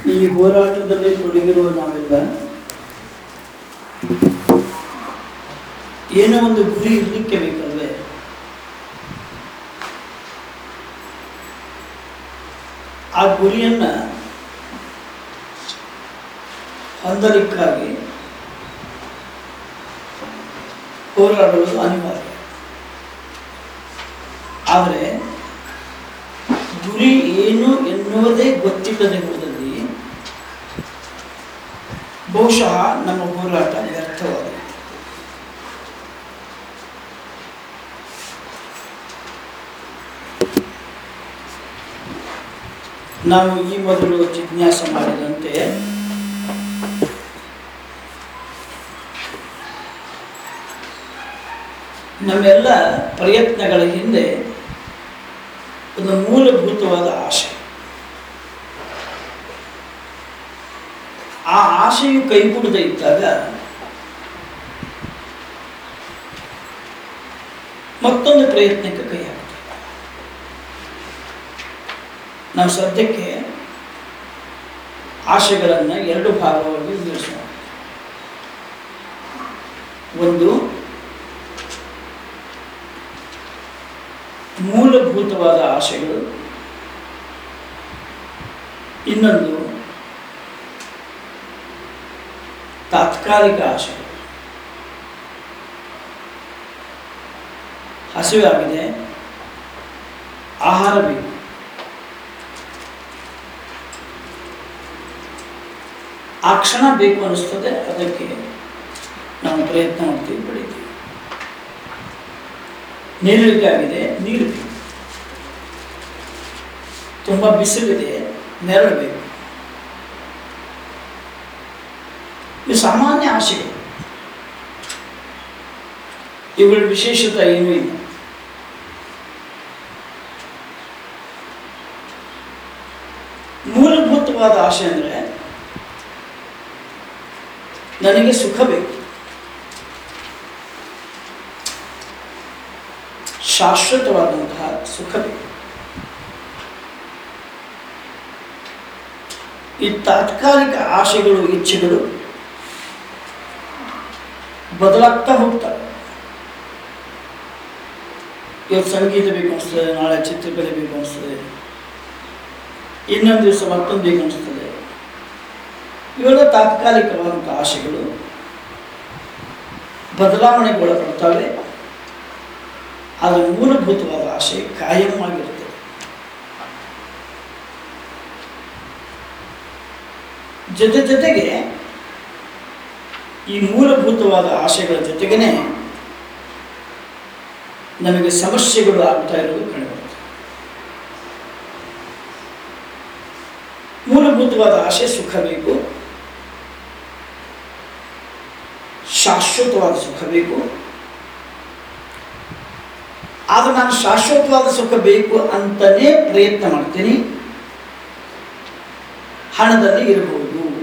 ಈ ಹೋರಾಟದಲ್ಲಿ ತೊಡಗಿರುವ ನಾವೆಲ್ಲ ಏನೋ ಒಂದು ಗುರಿ ಇರಲಿಕ್ಕೆ ಬೇಕಲ್ವೇ? ಆ ಗುರಿಯನ್ನ ಹೊಂದಲಿಕ್ಕಾಗಿ ಹೋರಾಡುವುದು ಅನಿವಾರ್ಯ. ಆದರೆ ಗುರಿ ಏನು ಎನ್ನುವುದೇ ಗೊತ್ತಿಲ್ಲದೆ ಹೋದಲ್ಲಿ ಬಹುಶಃ ನಮ್ಮ ಹೋರಾಟ ವ್ಯರ್ಥವಾಗಿದೆ. ನಾವು ಈ ಮೊದಲು ಜಿಜ್ಞಾಸೆ ಮಾಡಿದಂತೆ ನಮ್ಮೆಲ್ಲ ಪ್ರಯತ್ನಗಳ ಹಿಂದೆ ಒಂದು ಮೂಲಭೂತವಾದ ಆಶೆ. ಆ ಆಶೆಯು ಕೈಗೂಡದೇ ಇದ್ದಾಗ ಮತ್ತೊಂದು ಪ್ರಯತ್ನಕ್ಕೆ ಕೈ ಹಾಕ್ತೇವೆ. ನಾವು ಸದ್ಯಕ್ಕೆ ಆಶೆಗಳನ್ನು ಎರಡು ಭಾಗವಾಗಿ ವಿಂಗಡಿಸೋಣ. ಒಂದು ಮೂಲಭೂತವಾದ ಆಶೆಗಳು, ಇನ್ನೊಂದು ತಾತ್ಕಾಲಿಕ ಆಶೆಗಳು. ಹಸಿವಾಗಿದೆ, ಆಹಾರ ಬೇಕು, ಆ ಕ್ಷಣ ಬೇಕು ಅನ್ನಿಸ್ತದೆ, ಅದಕ್ಕೆ ನಾವು ಪ್ರಯತ್ನ ಮಾಡ್ತೀವಿ, ಬೆಳಿತೀವಿ. ನೀರಳಿಕಾಗಿದೆ, ನೀರು ಬೇಕು, ತುಂಬ ಬಿಸಿಲಿದೆ, ನೆರಳು ಬೇಕು. ಇವು ಸಾಮಾನ್ಯ ಆಶೆಗಳು. ಇವುಗಳ ವಿಶೇಷತೆ ಏನೂ ಇಲ್ಲ. ಮೂಲಭೂತವಾದ ಆಶೆ ಅಂದರೆ ನನಗೆ ಸುಖ ಬೇಕು, ಶಾಶ್ವತವಾದಂತಹ ಸುಖ ಬೇಕು. ಈ ತಾತ್ಕಾಲಿಕ ಆಶೆಗಳು, ಇಚ್ಛೆಗಳು ಬದಲಾಗ್ತಾ ಹೋಗ್ತವೆ. ಇವತ್ತು ಸಂಗೀತ ಬೇಕು ಅನಿಸ್ತದೆ, ನಾಳೆ ಚಿತ್ರಕಲೆ ಬೇಕು ಅನಿಸ್ತದೆ, ಇನ್ನೊಂದು ದಿವಸ ಮತ್ತೊಂದು ಬೇಕು ಅನಿಸ್ತದೆ. ಇವೆಲ್ಲ ತಾತ್ಕಾಲಿಕವಾದಂಥ ಆಶೆಗಳು ಬದಲಾವಣೆಗೊಳಪಡ್ತವೆ. ಆದರೆ ಮೂಲಭೂತವಾದ ಆಶೆ ಕಾಯಂ ಆಗಿರ್ತದೆ. ಜೊತೆಗೆ ಈ ಮೂಲಭೂತವಾದ ಆಶೆಗಳ ಜೊತೆಗೇ ನಮಗೆ ಸಮಸ್ಯೆಗಳು ಆಗ್ತಾ ಇರೋದು ಕಂಡುಬರುತ್ತೆ. ಮೂಲಭೂತವಾದ ಆಶೆ ಸುಖ ಬೇಕು, ಶಾಶ್ವತವಾದ ಸುಖ ಬೇಕು. ಆದರೆ ನಾನು ಶಾಶ್ವತವಾದ ಸುಖ ಬೇಕು ಅಂತಲೇ ಪ್ರಯತ್ನ ಮಾಡ್ತೀನಿ. ಹಣದಲ್ಲಿ ಇರಬಹುದು,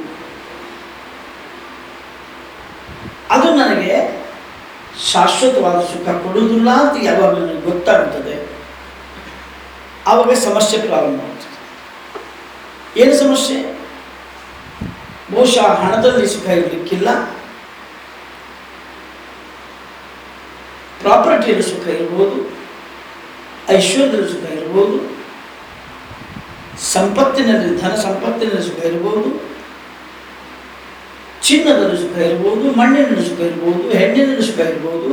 ಅದು ನನಗೆ ಶಾಶ್ವತವಾದ ಸುಖ ಕೊಡುವುದಿಲ್ಲ ಅಂತ ಯಾವಾಗ ನನಗೆ ಗೊತ್ತಾಗುತ್ತದೆ, ಆವಾಗ ಸಮಸ್ಯೆ ಪ್ರಾರಂಭ ಆಗ್ತದೆ. ಏನು ಸಮಸ್ಯೆ? ಬಹುಶಃ ಹಣದಲ್ಲಿ ಸುಖ ಇರಲಿಕ್ಕಿಲ್ಲ, ಪ್ರಾಪರ್ಟಿಯಲ್ಲಿ ಸುಖ ಇರ್ಬೋದು, ಐಶ್ವರ್ಯದಲ್ಲಿ ಸುಖ ಇರ್ಬೋದು, ಸಂಪತ್ತಿನಲ್ಲಿ, ಧನ ಸಂಪತ್ತಿನಲ್ಲಿ ಸುಖ ಇರ್ಬೋದು, ಚಿನ್ನದಲ್ಲಿ ಸುಖ ಇರ್ಬೋದು, ಮಣ್ಣಿನಲ್ಲಿ ಸುಖ ಇರ್ಬೋದು, ಹೆಣ್ಣಿನಲ್ಲಿ ಸುಖ ಇರ್ಬೋದು.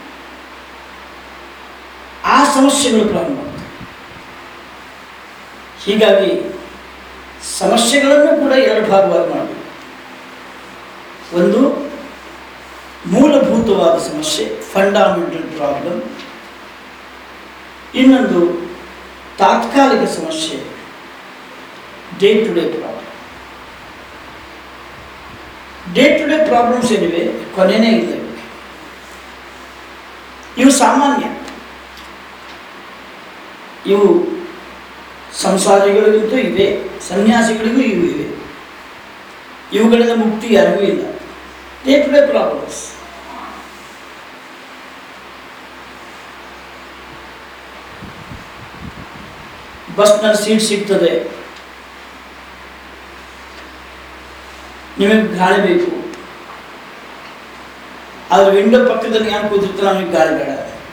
ಆ ಸಮಸ್ಯೆಗಳು ಪ್ರಾರಂಭ ಆಗ್ತವೆ. ಹೀಗಾಗಿ ಸಮಸ್ಯೆಗಳನ್ನು ಕೂಡ ಎರಡು ಭಾಗವಾಗಿ ಮಾಡಬೇಕು. ಒಂದು ಮೂಲಭೂತವಾದ ಸಮಸ್ಯೆ, ಫಂಡಾಮೆಂಟಲ್ ಪ್ರಾಬ್ಲಮ್. ಇನ್ನೊಂದು ತಾತ್ಕಾಲಿಕ ಸಮಸ್ಯೆ, day to day problem. Day to day problems ಏನಿವೆ ಕೊನೆಯೇ ಇಲ್ಲ. ಇವು ಸಾಮಾನ್ಯ, ಇವು ಸಂಸಾರಿಗಳಿಗಂತೂ ಇವೆ, ಸನ್ಯಾಸಿಗಳಿಗೂ ಇವು ಇವೆ. ಇವುಗಳಿಂದ ಮುಕ್ತಿ ಯಾರಿಗೂ ಇಲ್ಲ. Day to day problems. ಬಸ್ನಲ್ಲಿ ಸೀಟ್ ಸಿಗ್ತದೆ, ನಿಮಗೆ ಗಾಳಿ ಬೇಕು, ಆದ್ರೆ ವಿಂಡೋ ಪಕ್ಕದಲ್ಲಿ ಯಾರು ಕೂತಿರ್ತಾನೆ ಅವನಿಗೆ ಗಾಳಿ ಬೇಡ.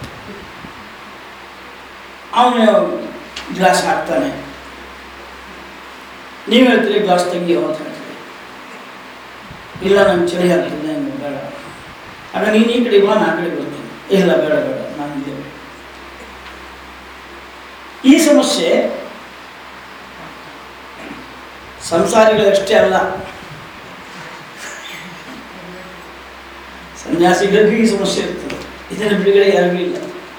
ಅವನು ಗ್ಲಾಸ್ ಹಾಕ್ತಾನೆ, ನೀವು ಹೇಳ್ತೀರಿ ಗ್ಲಾಸ್ ತೆಗಿ ಅಂತ ಹೇಳ್ತೀರಿ, ಇಲ್ಲ ನಂಗೆ ಚಳಿ ಆಗ್ತದೆ ನಂಗೆ ಬೇಡ, ಆಗ ನೀನು ಈ ಕಡೆ ಬಾ, ನಾನು ಆ ಕಡೆ ಬರ್ತೀನಿ, ಇಲ್ಲ ಬೇಡ ಬೇಡ ನಾನು ಇಲ್ಲೇ ಬೇಡ. ಈ ಸಮಸ್ಯೆ ಸಂಸಾರಿಗಳಷ್ಟೇ ಅಲ್ಲ, ಸನ್ಯಾಸಿಗಳಿಗೂ ಈ ಸಮಸ್ಯೆ ಇರ್ತದೆ. ಇದರ ಬಿಡುಗಡೆ ಯಾರಿಗೂ ಇಲ್ಲ.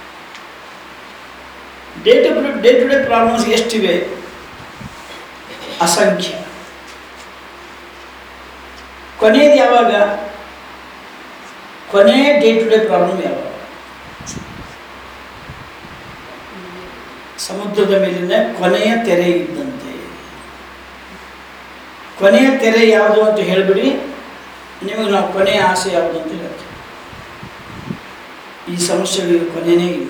ಡೇ ಟು ಡೇ ಪ್ರಾಬ್ಲಮ್ಸ್ ಎಷ್ಟಿವೆ? ಅಸಂಖ್ಯ. ಕೊನೆಯದು ಯಾವಾಗ? ಕೊನೆ ಡೇ ಟು ಡೇ ಪ್ರಾಬ್ಲಮ್ ಯಾವಾಗ? ಸಮುದ್ರದ ಮೇಲಿನ ಕೊನೆಯ ತೆರೆ ಇದ್ದಂತೆ. ಕೊನೆಯ ತೆರೆ ಯಾವುದು ಅಂತ ಹೇಳಿಬಿಡಿ, ನಿಮಗೆ ನಾವು ಕೊನೆಯ ಆಸೆ ಯಾವುದು ಅಂತ ಹೇಳ್ತೀವಿ. ಈ ಸಮಸ್ಯೆಗಳಿಗೆ ಕೊನೆಯೇ ಇಲ್ಲ.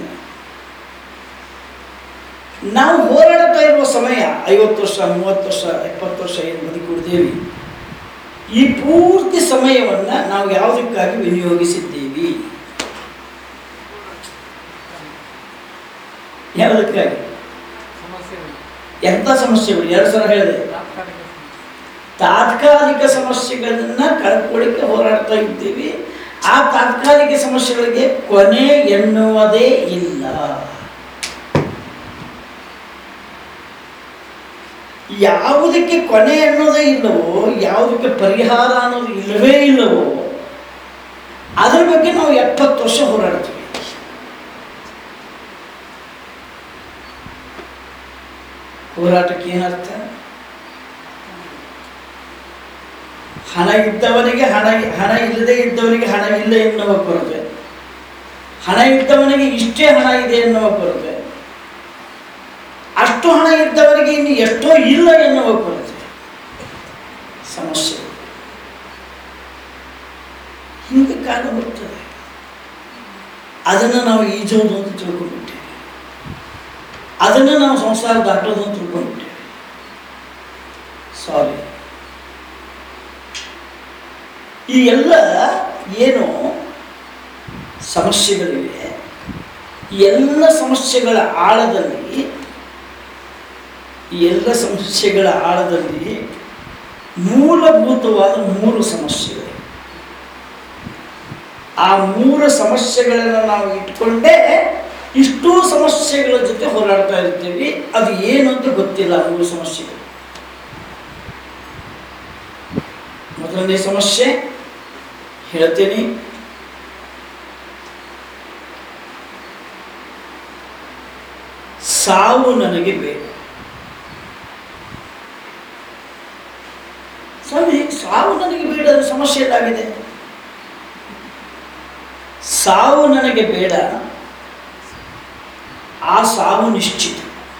ನಾವು ಹೋರಾಡ್ತಾ ಇರುವ ಸಮಯ 50 ವರ್ಷ, 30 ವರ್ಷ, 70 ವರ್ಷ ಏನು ಬದುಕಿದ್ದೇವೆ, ಈ ಪೂರ್ತಿ ಸಮಯವನ್ನು ನಾವು ಯಾವುದಕ್ಕಾಗಿ ವಿನಿಯೋಗಿಸಿದ್ದೇವೆ? ಯಾವುದಕ್ಕಾಗಿ? ಎಂಥ ಸಮಸ್ಯೆಗಳು? 2 ಸಲ ಹೇಳಿದೆ. ತಾತ್ಕಾಲಿಕ ಸಮಸ್ಯೆಗಳನ್ನ ಕಳ್ಕೊಳ್ಳಿಕ್ಕೆ ಹೋರಾಡ್ತಾ ಇದ್ದೀವಿ. ಆ ತಾತ್ಕಾಲಿಕ ಸಮಸ್ಯೆಗಳಿಗೆ ಕೊನೆ ಎನ್ನುವುದೇ ಇಲ್ಲ. ಯಾವುದಕ್ಕೆ ಕೊನೆ ಅನ್ನೋದೇ ಇಲ್ಲವೋ, ಯಾವುದಕ್ಕೆ ಪರಿಹಾರ ಅನ್ನೋದು ಇಲ್ಲವೇ ಇಲ್ಲವೋ, ಅದರ ಬಗ್ಗೆ ನಾವು 70 ವರ್ಷ ಹೋರಾಡ್ತೀವಿ. ಹೋರಾಟಕ್ಕೆ ಏನರ್ಥ? ಹಣ ಇದ್ದವನಿಗೆ ಹಣ ಇಲ್ಲದೆ ಇದ್ದವನಿಗೆ ಹಣ ಇಲ್ಲ ಎನ್ನುವ ಕೊರತೆ, ಹಣ ಇದ್ದವನಿಗೆ ಇಷ್ಟೇ ಹಣ ಇದೆ ಎನ್ನುವ ಕೊರತೆ, ಅಷ್ಟು ಹಣ ಇದ್ದವರಿಗೆ ಇನ್ನು ಎಷ್ಟೋ ಇಲ್ಲ ಎನ್ನುವ ಕೊರತೆ ಸಮಸ್ಯೆ. ಹಿಂಗೆ ಕಾಲ ಬರ್ತದೆ. ಅದನ್ನು ನಾವು ಈಜೋದು ಅಂತ ತಿಳ್ಕೊಂಡ್ಬಿಟ್ಟೇವೆ, ಅದನ್ನು ನಾವು ಸಂಸಾರ ದಾಟೋದು ಅಂತ ತಿಳ್ಕೊಂಡ್ಬಿಟ್ಟೇವೆ. ಸಾರಿ. ಈ ಎಲ್ಲ ಏನು ಸಮಸ್ಯೆಗಳಿವೆ, ಈ ಎಲ್ಲ ಸಮಸ್ಯೆಗಳ ಆಳದಲ್ಲಿ ಮೂಲಭೂತವಾದ 3 ಸಮಸ್ಯೆಗಳು. ಆ 3 ಸಮಸ್ಯೆಗಳನ್ನು ನಾವು ಇಟ್ಕೊಂಡೇ ಇಷ್ಟೂ ಸಮಸ್ಯೆಗಳ ಜೊತೆ ಹೋರಾಡ್ತಾ ಇರ್ತೀವಿ. ಅದು ಏನು ಅಂತ ಗೊತ್ತಿಲ್ಲ. 3 ಸಮಸ್ಯೆಗಳು. ಮೊದಲನೇ ಸಮಸ್ಯೆ ಹೇಳ್ತೀನಿ, ಸಾವು ನನಗೆ ಬೇಡ. ಸ್ವಾಮಿ, ಸಾವು ನನಗೆ ಬೇಡ ಸಮಸ್ಯೆ ಎಲ್ಲಾಗಿದೆ? ಸಾವು ನನಗೆ ಬೇಡ, ಆ ಸಾವು ನಿಶ್ಚಿತ.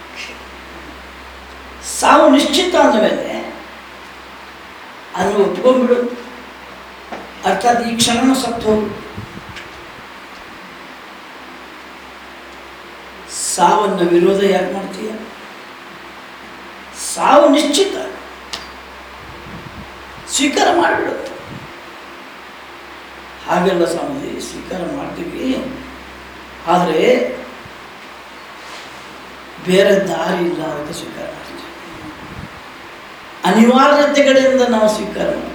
ಸಾವು ನಿಶ್ಚಿತ ಅಂದಮೇಲೆ ಅದನ್ನು ಒಪ್ಕೊಂಡ್ಬಿಡು. ಅರ್ಥಾತ್ ಈ ಕ್ಷಣನ ಸತ್ತು ಹೋಗು. ಸಾವನ್ನು ವಿರೋಧ ಯಾಕೆ ಮಾಡ್ತೀಯ? ಸಾವು ನಿಶ್ಚಿತ, ಸ್ವೀಕಾರ ಮಾಡಿಬಿಡು. ಹಾಗೆಲ್ಲ ಸ್ವಾಮಿ, ಸ್ವೀಕಾರ ಮಾಡ್ತೀವಿ, ಆದರೆ ಬೇರೆ ದಾರಿ ಇಲ್ಲ, ಅದಕ್ಕೆ ಸ್ವೀಕಾರ ಮಾಡ್ತೀವಿ. ಅನಿವಾರ್ಯತೆಗಳಿಂದ ನಾವು ಸ್ವೀಕಾರ ಮಾಡ್ತೀವಿ.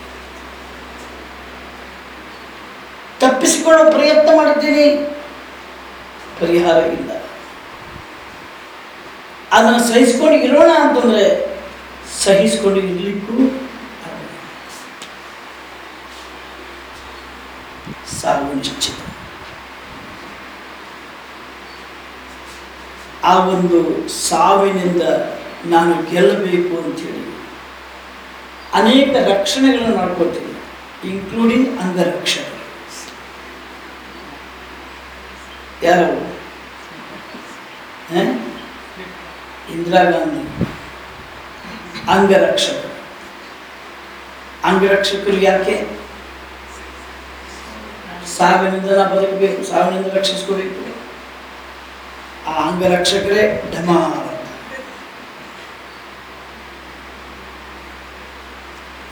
ತಪ್ಪಿಸಿಕೊಳ್ಳೋ ಪ್ರಯತ್ನ ಮಾಡಿದ್ದೀನಿ, ಪರಿಹಾರ ಇಲ್ಲ. ಅದನ್ನು ಸಹಿಸ್ಕೊಂಡು ಇರೋಣ ಅಂತಂದರೆ ಸಹಿಸ್ಕೊಂಡು ಇರಲಿಕ್ಕೂ ಸಾವು ನಿಶ್ಚಿತ. ಆ ಒಂದು ಸಾವಿನಿಂದ ನಾನು ಗೆಲ್ಲಬೇಕು ಅಂಥೇಳಿ ಅನೇಕ ರಕ್ಷಣೆಗಳನ್ನು ಮಾಡ್ಕೊಳ್ತೀನಿ, ಇನ್ಕ್ಲೂಡಿಂಗ್ ಅಂಗರಕ್ಷಕ. ಯಾರು? ಇಂದಿರಾ ಗಾಂಧಿ ಅಂಗರಕ್ಷಕರು. ಅಂಗರಕ್ಷಕರು ಯಾಕೆ? ಸಾವಿನಿಂದ ನಾವು ಬದುಕಬೇಕು, ಸಾವಿನಿಂದ ರಕ್ಷಿಸ್ಕೋಬೇಕು. ಆ ಅಂಗರಕ್ಷಕರೇ ಢಮಾರ.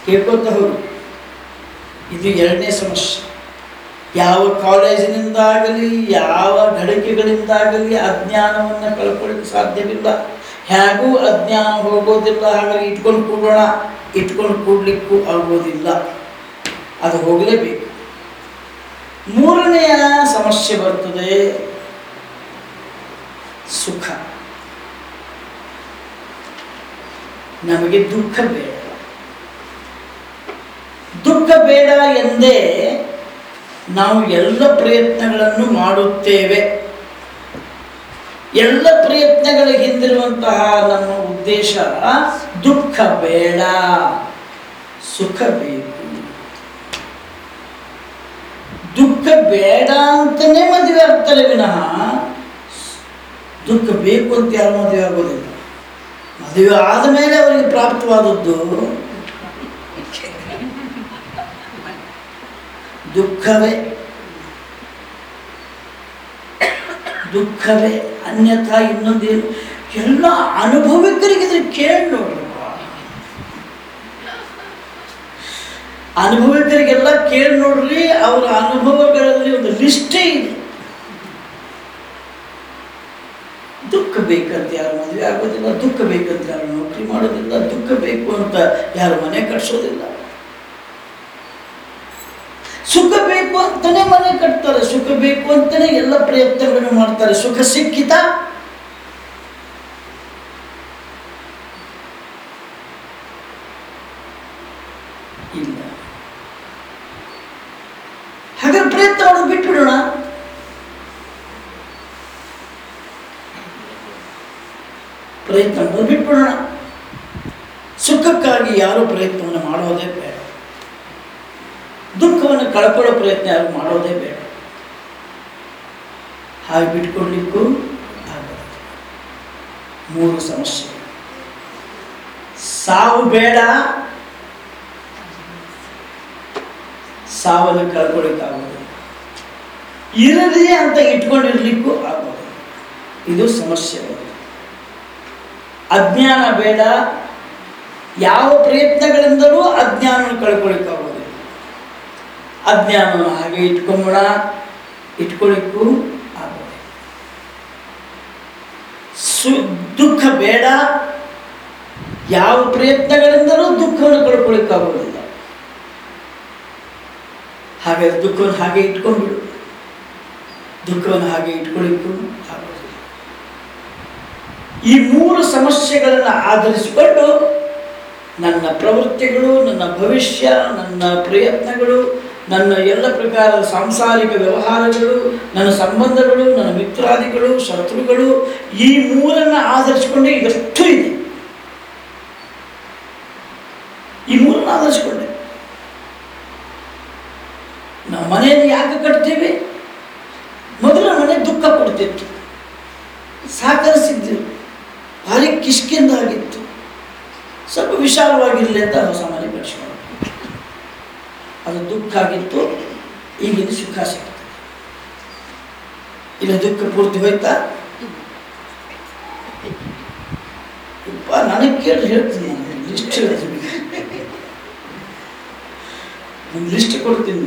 ಕೇಳ್ಕೊತ ಹೋಗಿ. ಇದು ಎರಡನೇ ಸಮಸ್ಯೆ. ಯಾವ ಕಾಲೇಜಿನಿಂದಾಗಲಿ ಯಾವ ಘಟಕೆಗಳಿಂದಾಗಲಿ ಅಜ್ಞಾನವನ್ನು ಕಳ್ಕೊಳ್ಳಿಕ್ಕೆ ಸಾಧ್ಯವಿಲ್ಲ. ಹೇಗೂ ಅಜ್ಞಾನ ಹೋಗೋದಿಲ್ಲ. ಹಾಗಾಗಿ ಇಟ್ಕೊಂಡು ಕೂಡೋಣ, ಇಟ್ಕೊಂಡು ಕೂಡ್ಲಿಕ್ಕೂ ಆಗೋದಿಲ್ಲ, ಅದು ಹೋಗಲೇಬೇಕು. ಮೂರನೆಯ ಸಮಸ್ಯೆ ಬರ್ತದೆ ಸುಖ. ನಮಗೆ ದುಃಖ ಬೇಡ. ದುಃಖ ಬೇಡ ಎಂದೇ ನಾವು ಎಲ್ಲ ಪ್ರಯತ್ನಗಳನ್ನು ಮಾಡುತ್ತೇವೆ. ಎಲ್ಲ ಪ್ರಯತ್ನಗಳ ಹಿಂದಿರುವಂತಹ ನಮ್ಮ ಉದ್ದೇಶ ದುಃಖ ಬೇಡ, ಸುಖ ಬೇಕು. ದುಃಖ ಬೇಡ ಅಂತಲೇ ಮದುವೆ ಆಗ್ತಾರೆ ವಿನಃ ದುಃಖ ಬೇಕು ಅಂತ ಯಾರು ಮದುವೆ ಆಗೋದಿಲ್ಲ. ಮದುವೆ ಆದ ಮೇಲೆ ಅವರಿಗೆ ಪ್ರಾಪ್ತವಾದದ್ದು ದುಃಖವೇ. ದುಃಖವೇ, ಅನ್ಯಥಾ ಇನ್ನೊಂದೇನು. ಎಲ್ಲ ಅನುಭವಿಕರಿಗೆ ಕೇಳಿ ನೋಡ್ರಪ್ಪ. ಅನುಭವಿಕರಿಗೆಲ್ಲ ಕೇಳಿ ನೋಡ್ರಿ, ಅವರ ಅನುಭವಗಳಲ್ಲಿ ಒಂದು ಲಿಸ್ಟೇ ಇದೆ. ದುಃಖ ಬೇಕಂತ ಯಾರು ಮದುವೆ ಆಗೋದಿಲ್ಲ, ದುಃಖ ಬೇಕಂತ ಯಾರು ನೌಕರಿ ಮಾಡೋದಿಲ್ಲ, ದುಃಖ ಬೇಕು ಅಂತ ಯಾರು ಮನೆ ಕಟ್ಸೋದಿಲ್ಲ. ಸುಖ ಬೇಕು ಅಂತಲೇ ಮನೆ ಕಟ್ತಾರೆ, ಸುಖ ಬೇಕು ಅಂತಲೇ ಎಲ್ಲ ಪ್ರಯತ್ನಗಳನ್ನು ಮಾಡ್ತಾರೆ. ಸುಖ ಸಿಕ್ಕಿತ? ಇಲ್ಲ. ಹಾಗಾದ್ರೆ ಪ್ರಯತ್ನ ಮಾಡೋದು ಬಿಟ್ಬಿಡೋಣ. ಪ್ರಯತ್ನ ಮಾಡೋದು ಬಿಟ್ಬಿಡೋಣ. ಸುಖಕ್ಕಾಗಿ ಯಾರು ಪ್ರಯತ್ನವನ್ನು ಮಾಡೋದೇ ಬೇಡ. ದುಃಖವನ್ನು ಕಳ್ಕೊಳ್ಳೋ ಪ್ರಯತ್ನ ಯಾರು ಮಾಡೋದೇ ಬೇಡ. ಹಾಗೆ ಬಿಟ್ಕೊಡ್ಲಿಕ್ಕೂ ಆಗಲ್ಲ. ಮೂರು ಸಮಸ್ಯೆ. ಸಾವು ಬೇಡ, ಸಾವನ್ನು ಕಳ್ಕೊಳ್ಳಿಕ್ಕಾಗೋದಿಲ್ಲ. ಇರಲಿ ಅಂತ ಇಟ್ಕೊಂಡಿರ್ಲಿಕ್ಕೂ ಆಗೋದಿಲ್ಲ. ಇದು ಸಮಸ್ಯೆ. ಅಜ್ಞಾನ ಬೇಡ, ಯಾವ ಪ್ರಯತ್ನಗಳಿಂದಲೂ ಅಜ್ಞಾನವನ್ನು ಕಳ್ಕೊಳ್ಳಿಕ್ಕಾಗೋದಿಲ್ಲ. ಅಜ್ಞಾನವನ್ನು ಹಾಗೆ ಇಟ್ಕೊಂಬೋಣ, ಇಟ್ಕೊಳ್ಳಿಕ್ಕೂ ಆಗೋದಿಲ್ಲ. ದುಃಖ ಬೇಡ, ಯಾವ ಪ್ರಯತ್ನಗಳಿಂದಲೂ ದುಃಖವನ್ನು ಕಳ್ಕೊಳ್ಳಿಕ್ಕಾಗೋದಿಲ್ಲ. ಹಾಗೆ ದುಃಖವನ್ನು ಹಾಗೆ ಇಟ್ಕೊಂಡ್ಬಿಡು, ದುಃಖವನ್ನು ಹಾಗೆ ಇಟ್ಕೊಳ್ಳಿಕ್ಕೂ ಆಗೋದಿಲ್ಲ. ಈ ಮೂರು ಸಮಸ್ಯೆಗಳನ್ನು ಆಧರಿಸಿಕೊಂಡು ನನ್ನ ಪ್ರವೃತ್ತಿಗಳು, ನನ್ನ ಭವಿಷ್ಯ, ನನ್ನ ಪ್ರಯತ್ನಗಳು, ನನ್ನ ಎಲ್ಲ ಪ್ರಕಾರದ ಸಾಂಸಾರಿಕ ವ್ಯವಹಾರಗಳು, ನನ್ನ ಸಂಬಂಧಗಳು, ನನ್ನ ಮಿತ್ರಾದಿಗಳು, ಶತ್ರುಗಳು, ಈ ಮೂರನ್ನು ಆಧರಿಸಿಕೊಂಡೆ ಇದಷ್ಟು ಇದೆ. ಈ ಮೂರನ್ನು ಆಧರಿಸಿಕೊಂಡೆ ನಾವು ಮನೆಯನ್ನು ಯಾಕೆ ಕಟ್ತೀವಿ? ಮೊದಲ ಮನೆ ದುಃಖ ಕೊಡ್ತಿತ್ತು, ಸಹಕರಿಸಿದ್ರು, ಭಾರಿ ಕಿಷ್ಕಿಂದ ಆಗಿತ್ತು. ಸ್ವಲ್ಪ ವಿಶಾಲವಾಗಿರಲಿ ಅಂತ ಹೊಸ ಮನೆ ಕಟ್ಸ್ಕೊಂಡು ಅದು ದುಃಖ ಆಗಿತ್ತು. ಈಗಿನ ಸುಖ ಸಿಗ್ತದೆ. ಇಲ್ಲ ದುಃಖ ಪೂರ್ತಿ ಹೋಯ್ತಾ? ನನಗೆ ಕೇಳಿ ಹೇಳ್ತೀನಿ, ಲಿಸ್ಟ್ ಹೇಳ್ತೀನಿ, ಒಂದು ಲಿಸ್ಟ್ ಕೊಡ್ತೀನಿ.